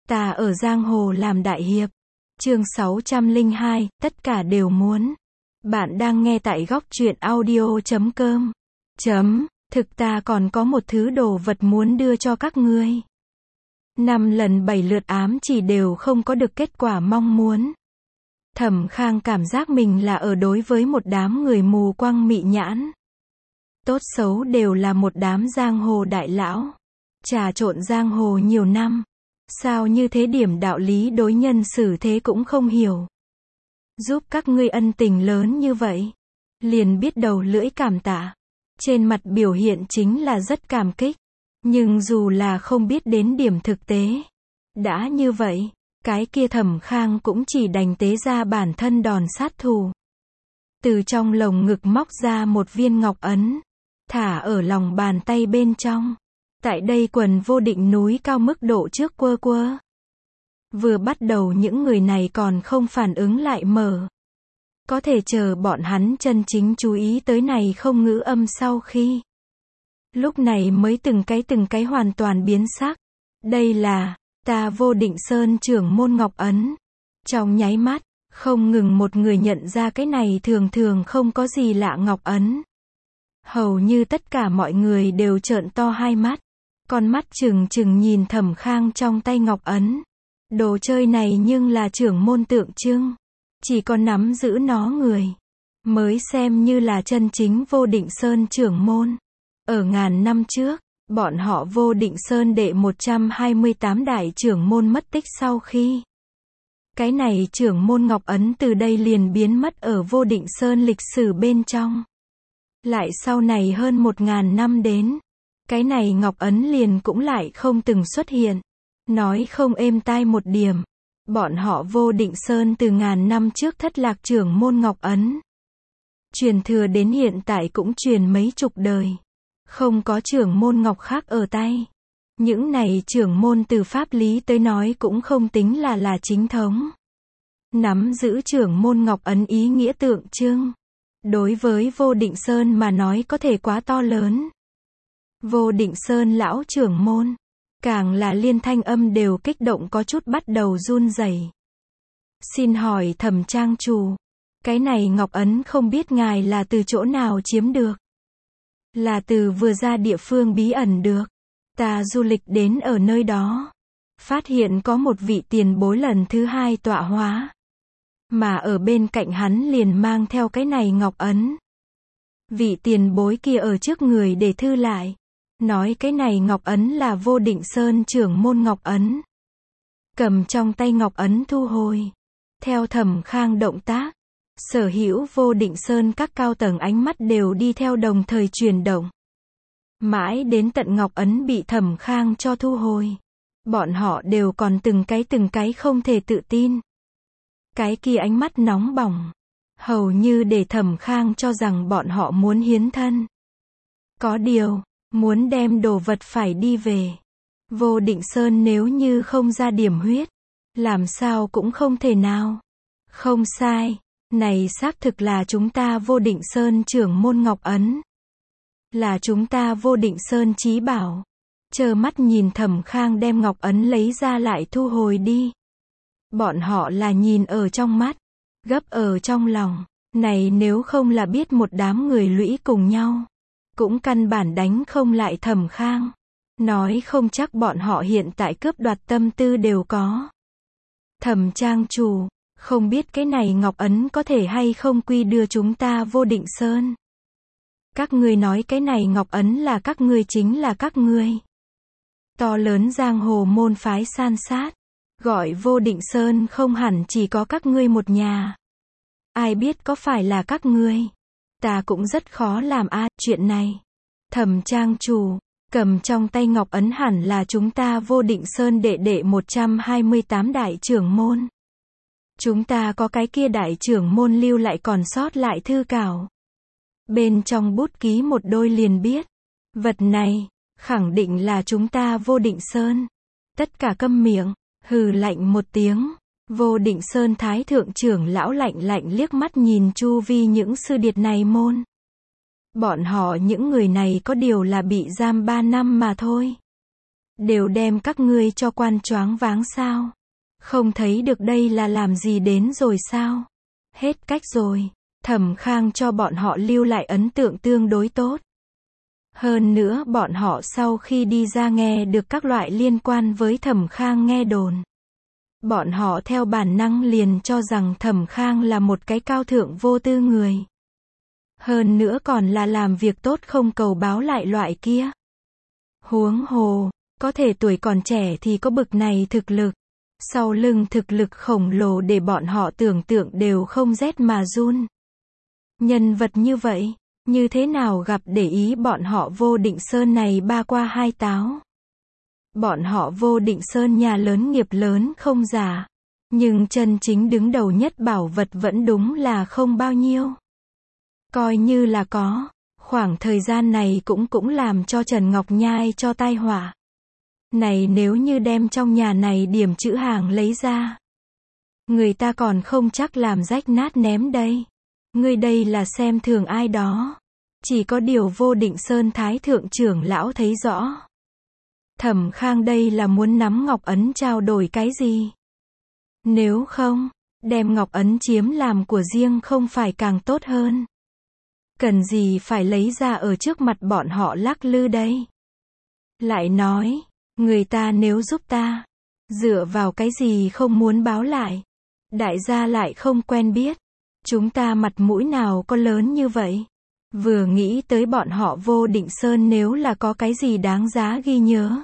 Ta ở giang hồ làm đại hiệp. Chương 602, tất cả đều muốn. Bạn đang nghe tại góc truyện audio.com. Thực ta còn có một thứ đồ vật muốn đưa cho các ngươi. 5 lần 7 lượt ám chỉ đều không có được kết quả mong muốn. Thẩm Khang cảm giác mình là ở đối với một đám người mù quăng mị nhãn. Tốt xấu đều là một đám giang hồ đại lão. Trà trộn giang hồ nhiều năm. Sao như thế điểm đạo lý đối nhân xử thế cũng không hiểu. Giúp các ngươi ân tình lớn như vậy. Liền biết đầu lưỡi cảm tạ. Trên mặt biểu hiện chính là rất cảm kích. Nhưng dù là không biết đến điểm thực tế. Đã như vậy, cái kia Thẩm Khang cũng chỉ đành tế ra bản thân đòn sát thủ. Từ trong lồng ngực móc ra một viên ngọc ấn. Thả ở lòng bàn tay bên trong. Tại đây quần vô định núi cao mức độ trước quơ quơ. Vừa bắt đầu những người này còn không phản ứng lại mở. Có thể chờ bọn hắn chân chính chú ý tới này không ngữ âm sau khi. Lúc này mới từng cái hoàn toàn biến sắc. Đây là, ta Vô Định Sơn trưởng môn ngọc ấn. Trong nháy mắt, không ngừng một người nhận ra cái này thường thường không có gì lạ ngọc ấn. Hầu như tất cả mọi người đều trợn to hai mắt. Con mắt trừng trừng nhìn Thẩm Khang trong tay ngọc ấn. Đồ chơi này nhưng là trưởng môn tượng trưng. Chỉ có nắm giữ nó người. Mới xem như là chân chính Vô Định Sơn trưởng môn. Ở ngàn năm trước, bọn họ Vô Định Sơn đệ 128 đại trưởng môn mất tích sau khi. Cái này trưởng môn ngọc ấn từ đây liền biến mất ở Vô Định Sơn lịch sử bên trong. Lại sau này hơn 1000 năm đến. Cái này ngọc ấn liền cũng lại không từng xuất hiện. Nói không êm tai một điểm. Bọn họ Vô Định Sơn từ ngàn năm trước thất lạc trưởng môn ngọc ấn. Truyền thừa đến hiện tại cũng truyền mấy chục đời. Không có trưởng môn ngọc khác ở tay. Những này trưởng môn từ pháp lý tới nói cũng không tính là chính thống. Nắm giữ trưởng môn ngọc ấn ý nghĩa tượng trưng. Đối với Vô Định Sơn mà nói có thể quá to lớn. Vô Định Sơn lão trưởng môn. Càng là liên thanh âm đều kích động có chút bắt đầu run rẩy. Xin hỏi Thẩm trang chủ. Cái này ngọc ấn không biết ngài là từ chỗ nào chiếm được. Là từ vừa ra địa phương bí ẩn được. Ta du lịch đến ở nơi đó. Phát hiện có một vị tiền bối lần thứ 2 tọa hóa. Mà ở bên cạnh hắn liền mang theo cái này ngọc ấn. Vị tiền bối kia ở trước người để thư lại. Nói cái này ngọc ấn là Vô Định Sơn trưởng môn ngọc ấn. Cầm trong tay ngọc ấn thu hồi. Theo Thẩm Khang động tác. Sở hữu Vô Định Sơn các cao tầng ánh mắt đều đi theo đồng thời chuyển động. Mãi đến tận ngọc ấn bị Thẩm Khang cho thu hồi. Bọn họ đều còn từng cái không thể tự tin. Cái kia ánh mắt nóng bỏng. Hầu như để Thẩm Khang cho rằng bọn họ muốn hiến thân. Có điều, muốn đem đồ vật phải đi về. Vô Định Sơn nếu như không ra điểm huyết. Làm sao cũng không thể nào. Không sai. Này xác thực là chúng ta Vô Định Sơn trưởng môn ngọc ấn. Là chúng ta Vô Định Sơn chí bảo. Trơ mắt nhìn Thẩm Khang đem ngọc ấn lấy ra lại thu hồi đi. Bọn họ là nhìn ở trong mắt. Gấp ở trong lòng. Này nếu không là biết một đám người lũy cùng nhau. Cũng căn bản đánh không lại Thẩm Khang. Nói không chắc bọn họ hiện tại cướp đoạt tâm tư đều có. Thẩm trang chủ. Không biết cái này ngọc ấn có thể hay không quy đưa chúng ta Vô Định Sơn. Các ngươi nói cái này ngọc ấn là các ngươi chính là các ngươi. To lớn giang hồ môn phái san sát. Gọi Vô Định Sơn không hẳn chỉ có các ngươi một nhà. Ai biết có phải là các ngươi. Ta cũng rất khó làm chuyện này. Thẩm trang chủ. Cầm trong tay ngọc ấn hẳn là chúng ta Vô Định Sơn đệ 128 đại trưởng môn. Chúng ta có cái kia đại trưởng môn lưu lại còn sót lại thư cảo. Bên trong bút ký một đôi liền biết. Vật này, khẳng định là chúng ta Vô Định Sơn. Tất cả câm miệng, hừ lạnh một tiếng. Vô Định Sơn thái thượng trưởng lão lạnh liếc mắt nhìn chu vi những sư điệt này môn. Bọn họ những người này có điều là bị giam 3 năm mà thôi. Đều đem các ngươi cho quan choáng váng sao? Không thấy được đây là làm gì đến rồi sao? Hết cách rồi. Thẩm Khang cho bọn họ lưu lại ấn tượng tương đối tốt. Hơn nữa bọn họ sau khi đi ra nghe được các loại liên quan với Thẩm Khang nghe đồn. Bọn họ theo bản năng liền cho rằng Thẩm Khang là một cái cao thượng vô tư người. Hơn nữa còn là làm việc tốt không cầu báo lại loại kia. Huống hồ, có thể tuổi còn trẻ thì có bực này thực lực. Sau lưng thực lực khổng lồ để bọn họ tưởng tượng đều không rét mà run. Nhân vật như vậy, như thế nào gặp để ý bọn họ Vô Định Sơn này ba qua hai táo. Bọn họ Vô Định Sơn nhà lớn nghiệp lớn không giả. Nhưng chân chính đứng đầu nhất bảo vật vẫn đúng là không bao nhiêu. Coi như là có, khoảng thời gian này cũng làm cho Trần Ngọc Nhai cho tai họa. Này nếu như đem trong nhà này điểm chữ hàng lấy ra. Người ta còn không chắc làm rách nát ném đây. Ngươi đây là xem thường ai đó. Chỉ có điều Vô Định Sơn Thái Thượng trưởng lão thấy rõ. Thẩm Khang đây là muốn nắm Ngọc Ấn trao đổi cái gì? Nếu không, đem Ngọc Ấn chiếm làm của riêng không phải càng tốt hơn. Cần gì phải lấy ra ở trước mặt bọn họ lắc lư đây? Lại nói, người ta nếu giúp ta, dựa vào cái gì không muốn báo lại? Đại gia lại không quen biết. Chúng ta mặt mũi nào có lớn như vậy? Vừa nghĩ tới bọn họ Vô Định Sơn nếu là có cái gì đáng giá ghi nhớ.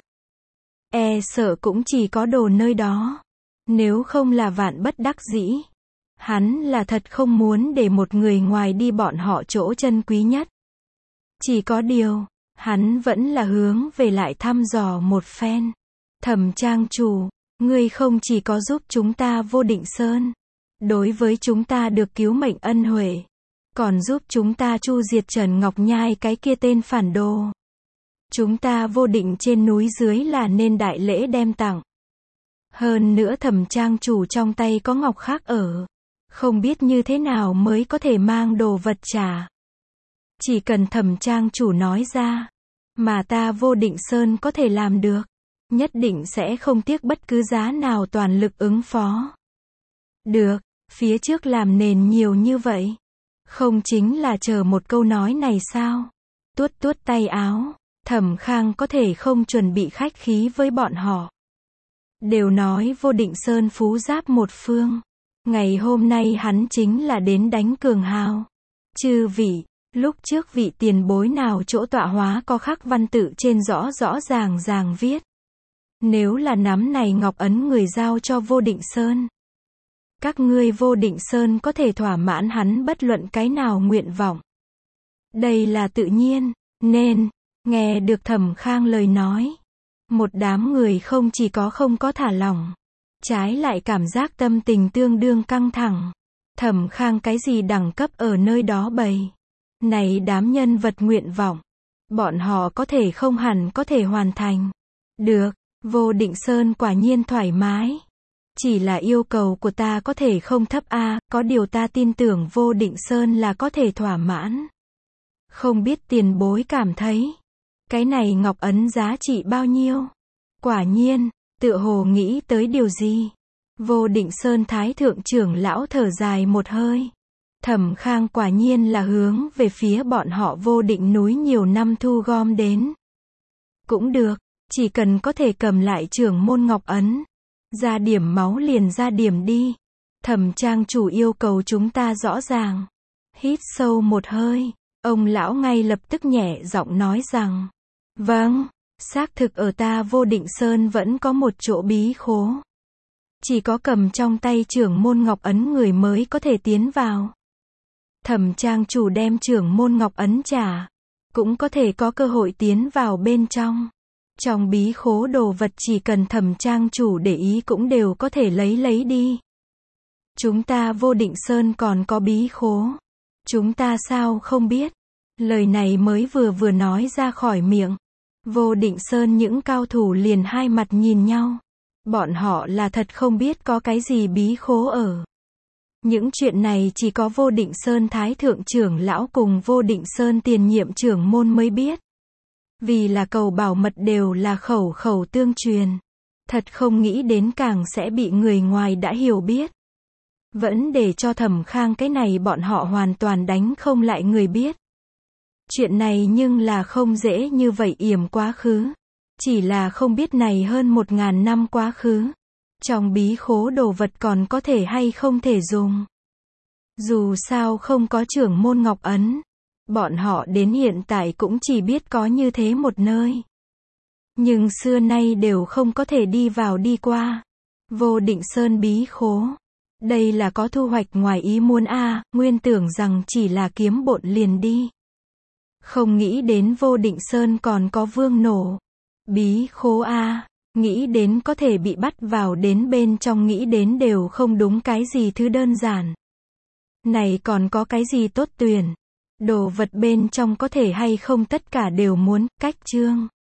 E sợ cũng chỉ có đồ nơi đó. Nếu không là vạn bất đắc dĩ. Hắn là thật không muốn để một người ngoài đi bọn họ chỗ chân quý nhất. Chỉ có điều, hắn vẫn là hướng về lại thăm dò một phen. Thẩm trang chủ, ngươi không chỉ có giúp chúng ta Vô Định Sơn. Đối với chúng ta được cứu mệnh ân huệ. Còn giúp chúng ta chu diệt Trần Ngọc Nhai cái kia tên phản đồ. Chúng ta Vô Định trên núi dưới là nên đại lễ đem tặng. Hơn nữa Thẩm trang chủ trong tay có ngọc khác ở. Không biết như thế nào mới có thể mang đồ vật trả. Chỉ cần Thẩm trang chủ nói ra. Mà ta Vô Định Sơn có thể làm được. Nhất định sẽ không tiếc bất cứ giá nào toàn lực ứng phó. Được, phía trước làm nền nhiều như vậy. Không chính là chờ một câu nói này sao? Tuốt tuốt tay áo. Thẩm Khang có thể không chuẩn bị khách khí với bọn họ. Đều nói Vô Định Sơn phú giáp một phương. Ngày hôm nay hắn chính là đến đánh cường hào. Chư vị, lúc trước vị tiền bối nào chỗ tọa hóa có khắc văn tự trên rõ rõ ràng viết. Nếu là nắm này ngọc ấn người giao cho Vô Định Sơn. Các ngươi Vô Định Sơn có thể thỏa mãn hắn bất luận cái nào nguyện vọng. Đây là tự nhiên, nên, nghe được Thẩm Khang lời nói. Một đám người không chỉ có không có thả lỏng. Trái lại cảm giác tâm tình tương đương căng thẳng. Thẩm Khang cái gì đẳng cấp ở nơi đó bày. Này đám nhân vật nguyện vọng. Bọn họ có thể không hẳn có thể hoàn thành. Được, Vô Định Sơn quả nhiên thoải mái. Chỉ là yêu cầu của ta có thể không thấp a, có điều ta tin tưởng Vô Định Sơn là có thể thỏa mãn. Không biết tiền bối cảm thấy. Cái này ngọc ấn giá trị bao nhiêu? Quả nhiên, tựa hồ nghĩ tới điều gì? Vô Định Sơn Thái Thượng trưởng lão thở dài một hơi. Thẩm Khang quả nhiên là hướng về phía bọn họ Vô Định núi nhiều năm thu gom đến. Cũng được, chỉ cần có thể cầm lại trưởng môn ngọc ấn. Ra điểm máu liền ra điểm đi. Thẩm trang chủ yêu cầu chúng ta rõ ràng. Hít sâu một hơi. Ông lão ngay lập tức nhẹ giọng nói rằng. Vâng, xác thực ở ta Vô Định Sơn vẫn có một chỗ bí khố. Chỉ có cầm trong tay trưởng môn ngọc ấn người mới có thể tiến vào. Thẩm trang chủ đem trưởng môn ngọc ấn trả. Cũng có thể có cơ hội tiến vào bên trong. Trong bí khố đồ vật chỉ cần Thẩm trang chủ để ý cũng đều có thể lấy đi. Chúng ta Vô Định Sơn còn có bí khố. Chúng ta sao không biết. Lời này mới vừa nói ra khỏi miệng. Vô Định Sơn những cao thủ liền hai mặt nhìn nhau. Bọn họ là thật không biết có cái gì bí khố ở. Những chuyện này chỉ có Vô Định Sơn Thái Thượng trưởng lão cùng Vô Định Sơn tiền nhiệm trưởng môn mới biết. Vì là cầu bảo mật đều là khẩu khẩu tương truyền. Thật không nghĩ đến càng sẽ bị người ngoài đã hiểu biết. Vẫn để cho Thẩm Khang cái này bọn họ hoàn toàn đánh không lại người biết. Chuyện này nhưng là không dễ như vậy yểm quá khứ. Chỉ là không biết này hơn 1000 năm quá khứ. Trong bí khố đồ vật còn có thể hay không thể dùng. Dù sao không có trưởng môn ngọc ấn. Bọn họ đến hiện tại cũng chỉ biết có như thế một nơi. Nhưng xưa nay đều không có thể đi vào đi qua. Vô Định Sơn bí khố. Đây là có thu hoạch ngoài ý muốn a, nguyên tưởng rằng chỉ là kiếm bộn liền đi. Không nghĩ đến Vô Định Sơn còn có vương nổ. Bí khố a, nghĩ đến có thể bị bắt vào đến bên trong nghĩ đến đều không đúng cái gì thứ đơn giản. Này còn có cái gì tốt tuyển. Đồ vật bên trong có thể hay không tất cả đều muốn, cách chương.